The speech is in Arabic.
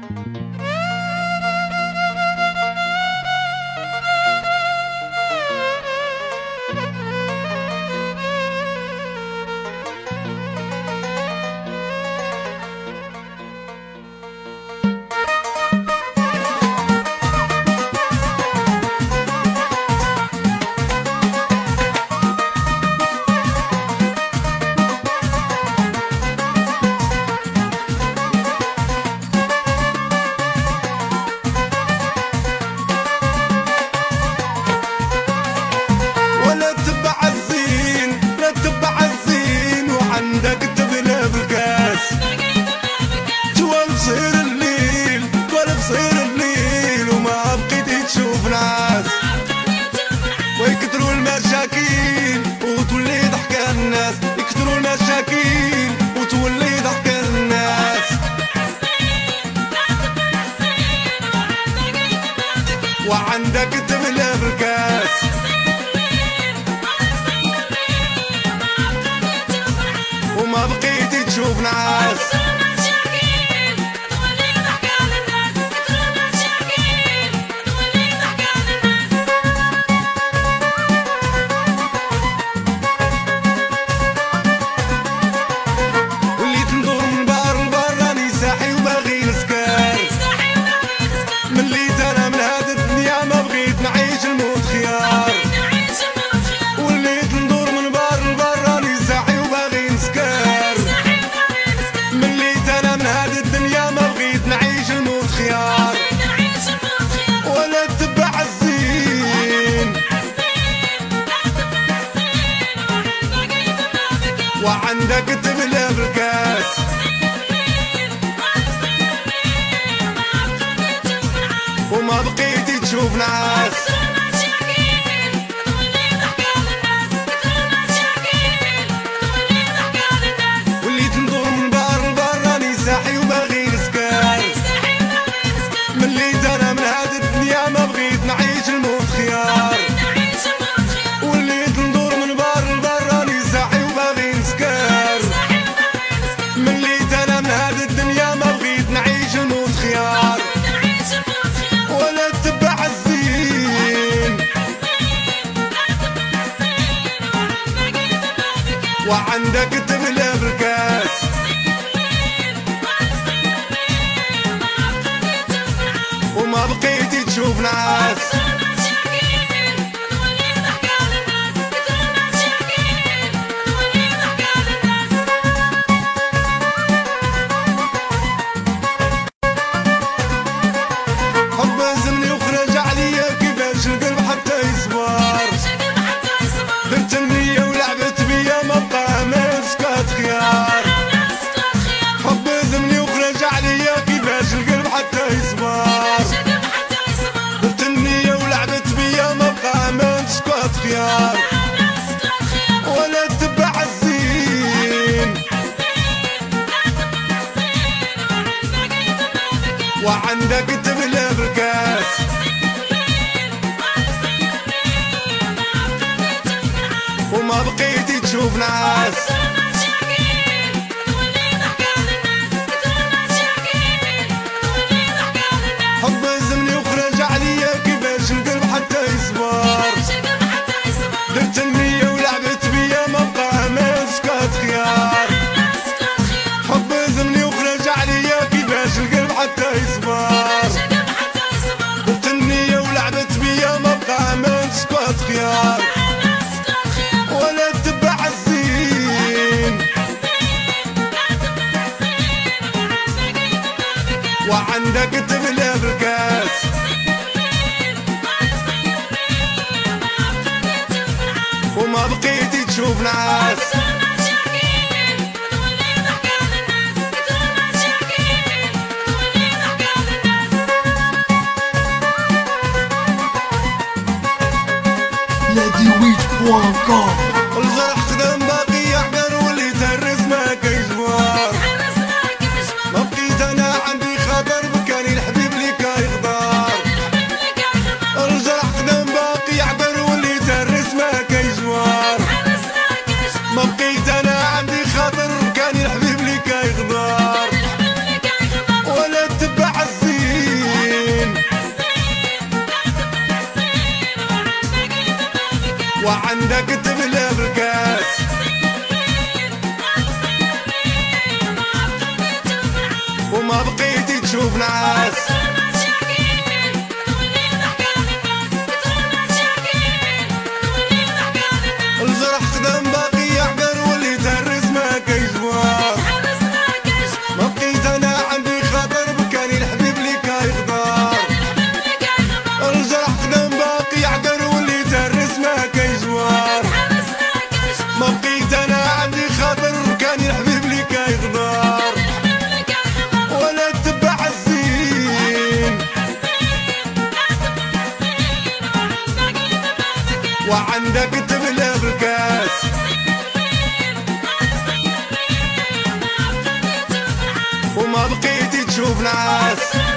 ويكثروا المشاكل وتولي ضحك الناس، يكثروا المشاكل وتولي ضحك الناس. وعندك تملى بالكاس وما بقيتي تشوف ناس. وعندك تملى بالكاس وما بقيتي تشوف ناس. وليت ندور من بار لبار راني ساحي وباغي نسكر. مليت انا من هاد الدنيا ما بغيت نعيش الموت خيار. وليت ندور من بار لبار راني ساحي وباغي نسكر. مليت انا من هاد الدنيا ما بغيت نعيش الموت خيار. ولا تبع الزين وعندك تملى بالكاس وما بقيتي تشوف ناس. ولا تبع الزين وعندك تملى بالكاس وما بقيتي تشوف ناس. حب زمني وخرج عليا كيفاش القلب حتى يصبر. درت النية ولعبت بيا ما بقى مسكات خيار. حب زمني وخرج عليا كيفاش القلب حتى يصبر. درت النية ولعبت بيا ما بقى مسكات خيار. ولا تبع الزين وعندك تملى بالكاس وما بقيتي تشوف ناس. الجرح خدم باقي يحقر واللي تهرس ما كيجبر. ما بقيت انا عندي خاطر بكاني الحبيب اللي كيغدر. الجرح خدم باقي يحقر واللي تهرس ما كيجبر. ما بقيت انا عندي خاطر بكاني الحبيب اللي كيغدر. ولا تبع وعندك تبلى بالكاس وما بقيتي تشوف نعاس الجرح قدام باقي يحقر واللي تهرس ما كيجوار ما بقيت انا عندي خاطر بكاني الحبيب لي كيغدار الجرح قدام باقي يحقر واللي تهرس ما كيجوار ما بقيت انا عندي خاطر بكاني الحبيب لي كيغدار ولا تبع الزين وعندك تبلى بالكاس وما بقيتي تشوف نعاس